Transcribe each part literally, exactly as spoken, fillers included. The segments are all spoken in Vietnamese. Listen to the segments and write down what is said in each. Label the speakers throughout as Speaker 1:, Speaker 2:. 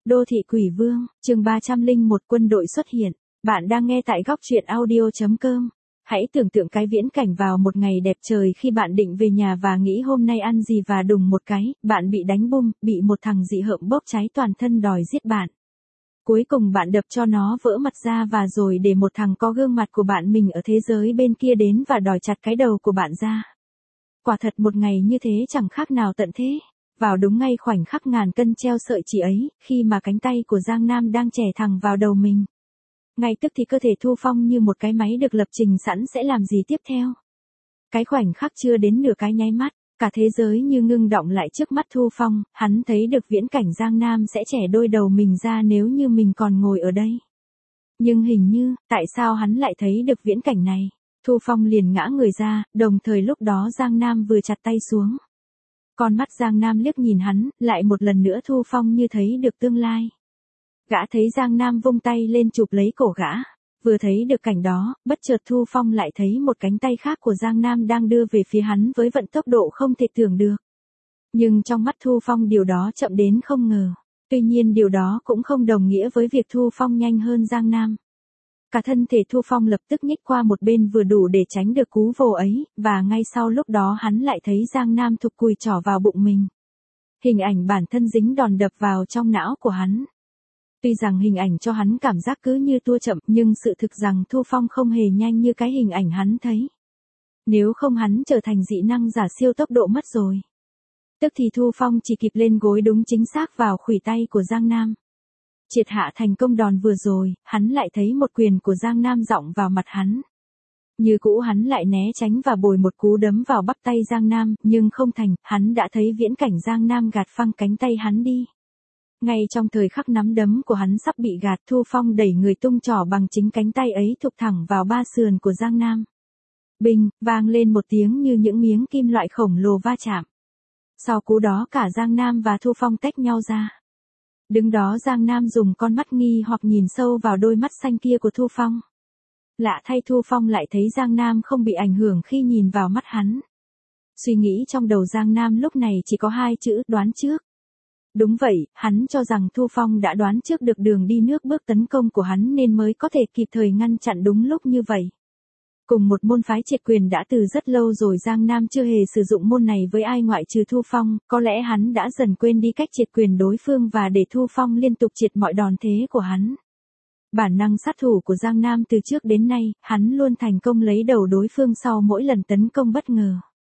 Speaker 1: Đô thị quỷ vương, chương ba trăm lẻ một quân đội xuất hiện. Bạn đang nghe tại góc truyện audio chấm com. Hãy tưởng tượng cái viễn cảnh vào một ngày đẹp trời khi bạn định về nhà và nghĩ hôm nay ăn gì và đùng một cái, bạn bị đánh bum, bị một thằng dị hợm bốc cháy toàn thân đòi giết bạn. Cuối cùng bạn đập cho nó vỡ mặt ra và rồi để một thằng có gương mặt của bạn mình ở thế giới bên kia đến và đòi chặt cái đầu của bạn ra. Quả thật một ngày như thế chẳng khác nào tận thế. Vào đúng ngay khoảnh khắc ngàn cân treo sợi chỉ ấy, khi mà cánh tay của Giang Nam đang chẻ thẳng vào đầu mình. Ngay tức thì cơ thể Thu Phong như một cái máy được lập trình sẵn sẽ làm gì tiếp theo. Cái khoảnh khắc chưa đến nửa cái nháy mắt, cả thế giới như ngưng động lại trước mắt Thu Phong, hắn thấy được viễn cảnh Giang Nam sẽ chẻ đôi đầu mình ra nếu như mình còn ngồi ở đây. Nhưng hình như, tại sao hắn lại thấy được viễn cảnh này? Thu Phong liền ngã người ra, đồng thời lúc đó Giang Nam vừa chặt tay xuống. Con mắt Giang Nam liếc nhìn hắn, lại một lần nữa Thu Phong như thấy được tương lai. Gã thấy Giang Nam vung tay lên chụp lấy cổ gã. Vừa thấy được cảnh đó, bất chợt Thu Phong lại thấy một cánh tay khác của Giang Nam đang đưa về phía hắn với vận tốc độ không thể tưởng được. Nhưng trong mắt Thu Phong điều đó chậm đến không ngờ. Tuy nhiên điều đó cũng không đồng nghĩa với việc Thu Phong nhanh hơn Giang Nam. Cả thân thể Thu Phong lập tức nhích qua một bên vừa đủ để tránh được cú vồ ấy, và ngay sau lúc đó hắn lại thấy Giang Nam thụp cùi trỏ vào bụng mình. Hình ảnh bản thân dính đòn đập vào trong não của hắn. Tuy rằng hình ảnh cho hắn cảm giác cứ như tua chậm, nhưng sự thực rằng Thu Phong không hề nhanh như cái hình ảnh hắn thấy. Nếu không hắn trở thành dị năng giả siêu tốc độ mất rồi. Tức thì Thu Phong chỉ kịp lên gối đúng chính xác vào khuỷu tay của Giang Nam. Triệt hạ thành công đòn vừa rồi, hắn lại thấy một quyền của Giang Nam giọng vào mặt hắn. Như cũ hắn lại né tránh và bồi một cú đấm vào bắp tay Giang Nam, nhưng không thành, hắn đã thấy viễn cảnh Giang Nam gạt phăng cánh tay hắn đi. Ngay trong thời khắc nắm đấm của hắn sắp bị gạt, Thu Phong đẩy người tung trỏ bằng chính cánh tay ấy thụp thẳng vào ba sườn của Giang Nam. Bình, vang lên một tiếng như những miếng kim loại khổng lồ va chạm. Sau cú đó cả Giang Nam và Thu Phong tách nhau ra. Đứng đó Giang Nam dùng con mắt nghi hoặc nhìn sâu vào đôi mắt xanh kia của Thu Phong. Lạ thay Thu Phong lại thấy Giang Nam không bị ảnh hưởng khi nhìn vào mắt hắn. Suy nghĩ trong đầu Giang Nam lúc này chỉ có hai chữ đoán trước. Đúng vậy, hắn cho rằng Thu Phong đã đoán trước được đường đi nước bước tấn công của hắn nên mới có thể kịp thời ngăn chặn đúng lúc như vậy. Cùng một môn phái triệt quyền đã từ rất lâu rồi Giang Nam chưa hề sử dụng môn này với ai ngoại trừ Thu Phong, có lẽ hắn đã dần quên đi cách triệt quyền đối phương và để Thu Phong liên tục triệt mọi đòn thế của hắn. Bản năng sát thủ của Giang Nam từ trước đến nay, hắn luôn thành công lấy đầu đối phương sau mỗi lần tấn công bất ngờ.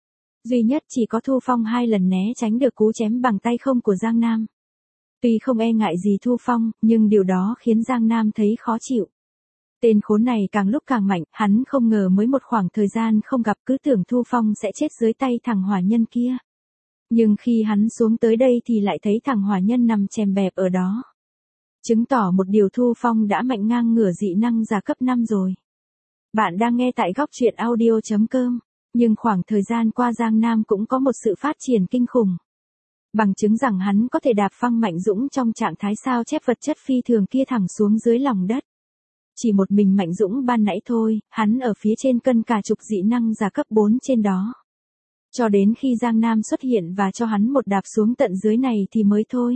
Speaker 1: Duy nhất chỉ có Thu Phong hai lần né tránh được cú chém bằng tay không của Giang Nam. Tuy không e ngại gì Thu Phong, nhưng điều đó khiến Giang Nam thấy khó chịu. Tên khốn này càng lúc càng mạnh, hắn không ngờ mới một khoảng thời gian không gặp cứ tưởng Thu Phong sẽ chết dưới tay thằng hỏa nhân kia. Nhưng khi hắn xuống tới đây thì lại thấy thằng hỏa nhân nằm chèm bẹp ở đó. Chứng tỏ một điều Thu Phong đã mạnh ngang ngửa dị năng giả cấp năm rồi. Bạn đang nghe tại góc truyện audio chấm com. Nhưng khoảng thời gian qua Giang Nam cũng có một sự phát triển kinh khủng. Bằng chứng rằng hắn có thể đạp phăng Mạnh Dũng trong trạng thái sao chép vật chất phi thường kia thẳng xuống dưới lòng đất. Chỉ một mình Mạnh Dũng ban nãy thôi, hắn ở phía trên cân cả chục dị năng giả cấp bốn trên đó. Cho đến khi Giang Nam xuất hiện và cho hắn một đạp xuống tận dưới này thì mới thôi.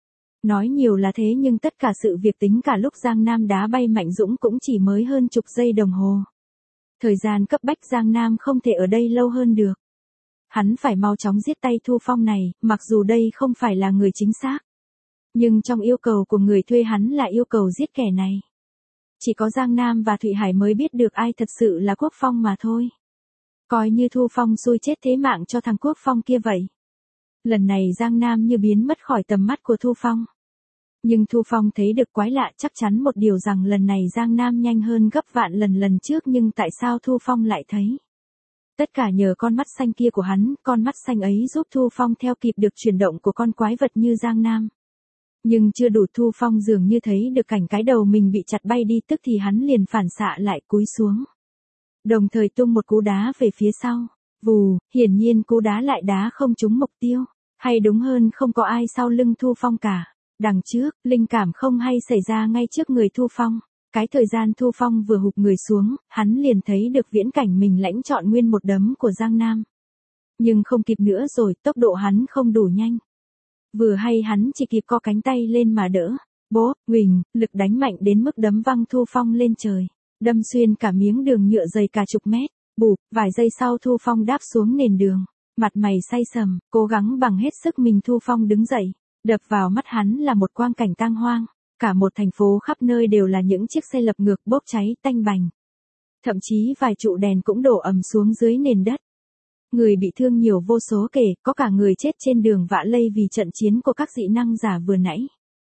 Speaker 1: Nói nhiều là thế nhưng tất cả sự việc tính cả lúc Giang Nam đá bay Mạnh Dũng cũng chỉ mới hơn chục giây đồng hồ. Thời gian cấp bách Giang Nam không thể ở đây lâu hơn được. Hắn phải mau chóng giết tay Thu Phong này, mặc dù đây không phải là người chính xác. Nhưng trong yêu cầu của người thuê hắn là yêu cầu giết kẻ này. Chỉ có Giang Nam và Thụy Hải mới biết được ai thật sự là Quốc Phong mà thôi. Coi như Thu Phong xui chết thế mạng cho thằng Quốc Phong kia vậy. Lần này Giang Nam như biến mất khỏi tầm mắt của Thu Phong. Nhưng Thu Phong thấy được quái lạ chắc chắn một điều rằng lần này Giang Nam nhanh hơn gấp vạn lần lần trước nhưng tại sao Thu Phong lại thấy? Tất cả nhờ con mắt xanh kia của hắn, con mắt xanh ấy giúp Thu Phong theo kịp được chuyển động của con quái vật như Giang Nam. Nhưng chưa đủ Thu Phong dường như thấy được cảnh cái đầu mình bị chặt bay đi tức thì hắn liền phản xạ lại cúi xuống. Đồng thời tung một cú đá về phía sau. Vù, hiển nhiên cú đá lại đá không trúng mục tiêu. Hay đúng hơn không có ai sau lưng Thu Phong cả. Đằng trước, linh cảm không hay xảy ra ngay trước người Thu Phong. Cái thời gian Thu Phong vừa hụp người xuống, hắn liền thấy được viễn cảnh mình lãnh trọn nguyên một đấm của Giang Nam. Nhưng không kịp nữa rồi, tốc độ hắn không đủ nhanh. Vừa hay hắn chỉ kịp co cánh tay lên mà đỡ. Bố, huỳnh, lực đánh mạnh đến mức đấm văng Thu Phong lên trời. Đâm xuyên cả miếng đường nhựa dày cả chục mét. Bụp, vài giây sau Thu Phong đáp xuống nền đường. Mặt mày say sầm, cố gắng bằng hết sức mình Thu Phong đứng dậy. Đập vào mắt hắn là một quang cảnh tang hoang. Cả một thành phố khắp nơi đều là những chiếc xe lật ngược bốc cháy tanh bành. Thậm chí vài trụ đèn cũng đổ ầm xuống dưới nền đất. Người bị thương nhiều vô số kể, có cả người chết trên đường vạ lây vì trận chiến của các dị năng giả vừa nãy.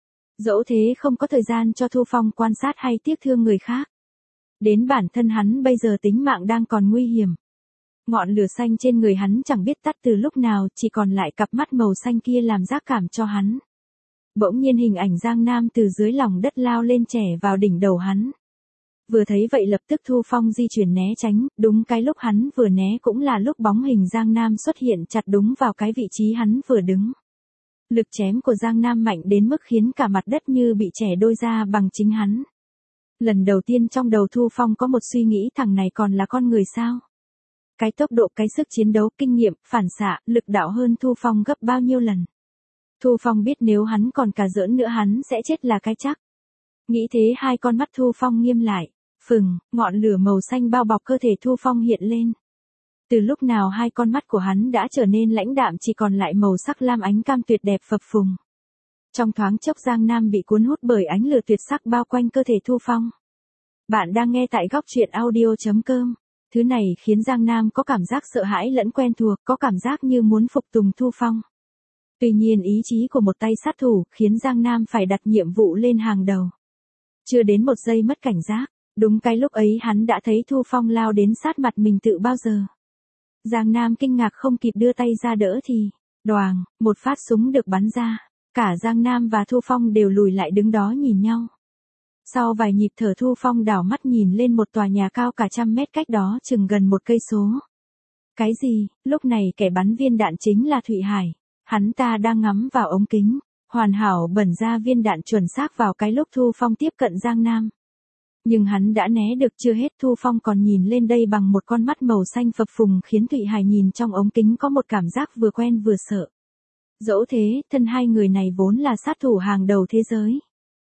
Speaker 1: Dẫu thế không có thời gian cho Thu Phong quan sát hay tiếc thương người khác. Đến bản thân hắn bây giờ tính mạng đang còn nguy hiểm. Ngọn lửa xanh trên người hắn chẳng biết tắt từ lúc nào, chỉ còn lại cặp mắt màu xanh kia làm giác cảm cho hắn. Bỗng nhiên hình ảnh Giang Nam từ dưới lòng đất lao lên chẻ vào đỉnh đầu hắn. Vừa thấy vậy lập tức Thu Phong di chuyển né tránh, đúng cái lúc hắn vừa né cũng là lúc bóng hình Giang Nam xuất hiện chặt đúng vào cái vị trí hắn vừa đứng. Lực chém của Giang Nam mạnh đến mức khiến cả mặt đất như bị chẻ đôi ra bằng chính hắn. Lần đầu tiên trong đầu Thu Phong có một suy nghĩ thằng này còn là con người sao? Cái tốc độ, cái sức chiến đấu, kinh nghiệm, phản xạ, lực đạo hơn Thu Phong gấp bao nhiêu lần. Thu Phong biết nếu hắn còn cà giỡn nữa hắn sẽ chết là cái chắc. Nghĩ thế hai con mắt Thu Phong nghiêm lại. Phừng, ngọn lửa màu xanh bao bọc cơ thể Thu Phong hiện lên. Từ lúc nào hai con mắt của hắn đã trở nên lãnh đạm chỉ còn lại màu sắc lam ánh cam tuyệt đẹp phập phùng. Trong thoáng chốc Giang Nam bị cuốn hút bởi ánh lửa tuyệt sắc bao quanh cơ thể Thu Phong. Bạn đang nghe tại góc truyện audio chấm com. Thứ này khiến Giang Nam có cảm giác sợ hãi lẫn quen thuộc, có cảm giác như muốn phục tùng Thu Phong. Tuy nhiên ý chí của một tay sát thủ khiến Giang Nam phải đặt nhiệm vụ lên hàng đầu. Chưa đến một giây mất cảnh giác. Đúng cái lúc ấy hắn đã thấy Thu Phong lao đến sát mặt mình tự bao giờ. Giang Nam kinh ngạc không kịp đưa tay ra đỡ thì, đoàng, một phát súng được bắn ra. Cả Giang Nam và Thu Phong đều lùi lại đứng đó nhìn nhau. Sau vài nhịp thở Thu Phong đảo mắt nhìn lên một tòa nhà cao cả trăm mét cách đó chừng gần một cây số. Cái gì, lúc này kẻ bắn viên đạn chính là Thụy Hải. Hắn ta đang ngắm vào ống kính, hoàn hảo bẩn ra viên đạn chuẩn xác vào cái lúc Thu Phong tiếp cận Giang Nam. Nhưng hắn đã né được chưa hết Thu Phong còn nhìn lên đây bằng một con mắt màu xanh phập phùng khiến Thụy Hải nhìn trong ống kính có một cảm giác vừa quen vừa sợ. Dẫu thế, thân hai người này vốn là sát thủ hàng đầu thế giới.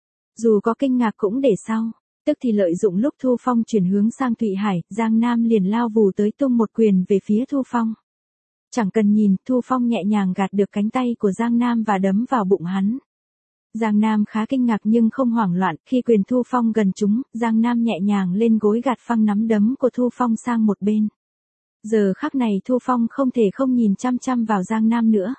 Speaker 1: Dù có kinh ngạc cũng để sau, tức thì lợi dụng lúc Thu Phong chuyển hướng sang Thụy Hải, Giang Nam liền lao vù tới tung một quyền về phía Thu Phong. Chẳng cần nhìn, Thu Phong nhẹ nhàng gạt được cánh tay của Giang Nam và đấm vào bụng hắn. Giang Nam khá kinh ngạc nhưng không hoảng loạn, khi quyền Thu Phong gần trúng, Giang Nam nhẹ nhàng lên gối gạt phăng nắm đấm của Thu Phong sang một bên. Giờ khắc này Thu Phong không thể không nhìn chăm chăm vào Giang Nam nữa.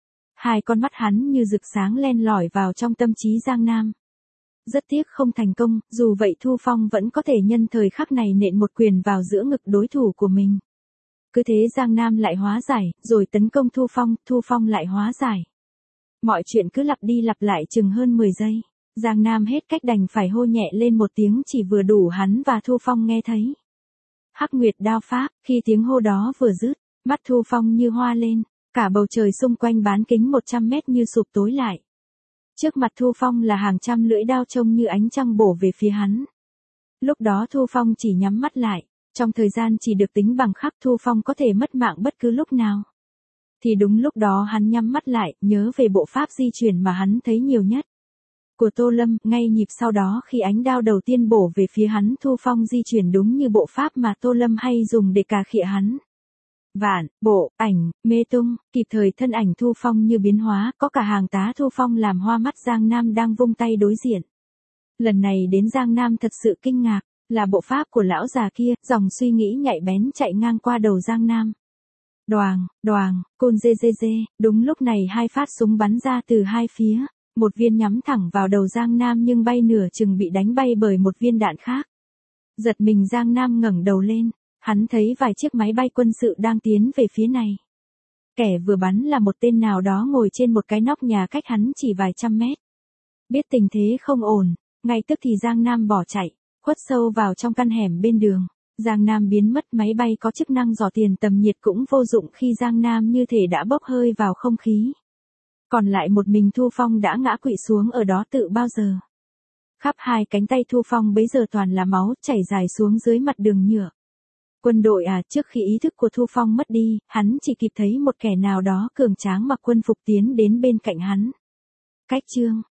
Speaker 1: Hai con mắt hắn như rực sáng len lỏi vào trong tâm trí Giang Nam. Rất tiếc không thành công, dù vậy Thu Phong vẫn có thể nhân thời khắc này nện một quyền vào giữa ngực đối thủ của mình. Cứ thế Giang Nam lại hóa giải, rồi tấn công Thu Phong, Thu Phong lại hóa giải. Mọi chuyện cứ lặp đi lặp lại chừng hơn mười giây. Giang Nam hết cách đành phải hô nhẹ lên một tiếng chỉ vừa đủ hắn và Thu Phong nghe thấy. Hắc Nguyệt đao pháp, khi tiếng hô đó vừa dứt, mắt Thu Phong như hoa lên, cả bầu trời xung quanh bán kính một trăm mét như sụp tối lại. Trước mặt Thu Phong là hàng trăm lưỡi đao trông như ánh trăng bổ về phía hắn. Lúc đó Thu Phong chỉ nhắm mắt lại, trong thời gian chỉ được tính bằng khắc Thu Phong có thể mất mạng bất cứ lúc nào. Thì đúng lúc đó hắn nhắm mắt lại, nhớ về bộ pháp di chuyển mà hắn thấy nhiều nhất. Của Tô Lâm, ngay nhịp sau đó khi ánh đao đầu tiên bổ về phía hắn Thu Phong di chuyển đúng như bộ pháp mà Tô Lâm hay dùng để cà khịa hắn. Vạn, bộ, ảnh, mê tung, kịp thời thân ảnh Thu Phong như biến hóa, có cả hàng tá Thu Phong làm hoa mắt Giang Nam đang vung tay đối diện. Lần này đến Giang Nam thật sự kinh ngạc, là bộ pháp của lão già kia, dòng suy nghĩ nhạy bén chạy ngang qua đầu Giang Nam. Đoàng, đoàng, côn dê dê dê, đúng lúc này hai phát súng bắn ra từ hai phía, một viên nhắm thẳng vào đầu Giang Nam nhưng bay nửa chừng bị đánh bay bởi một viên đạn khác. Giật mình Giang Nam ngẩng đầu lên, hắn thấy vài chiếc máy bay quân sự đang tiến về phía này. Kẻ vừa bắn là một tên nào đó ngồi trên một cái nóc nhà cách hắn chỉ vài trăm mét. Biết tình thế không ổn, ngay tức thì Giang Nam bỏ chạy, khuất sâu vào trong căn hẻm bên đường. Giang Nam biến mất, máy bay có chức năng dò tiền tầm nhiệt cũng vô dụng khi Giang Nam như thể đã bốc hơi vào không khí. Còn lại một mình Thu Phong đã ngã quỵ xuống ở đó tự bao giờ. Khắp hai cánh tay Thu Phong bấy giờ toàn là máu chảy dài xuống dưới mặt đường nhựa. Quân đội à, trước khi ý thức của Thu Phong mất đi, hắn chỉ kịp thấy một kẻ nào đó cường tráng mặc quân phục tiến đến bên cạnh hắn. Cách chương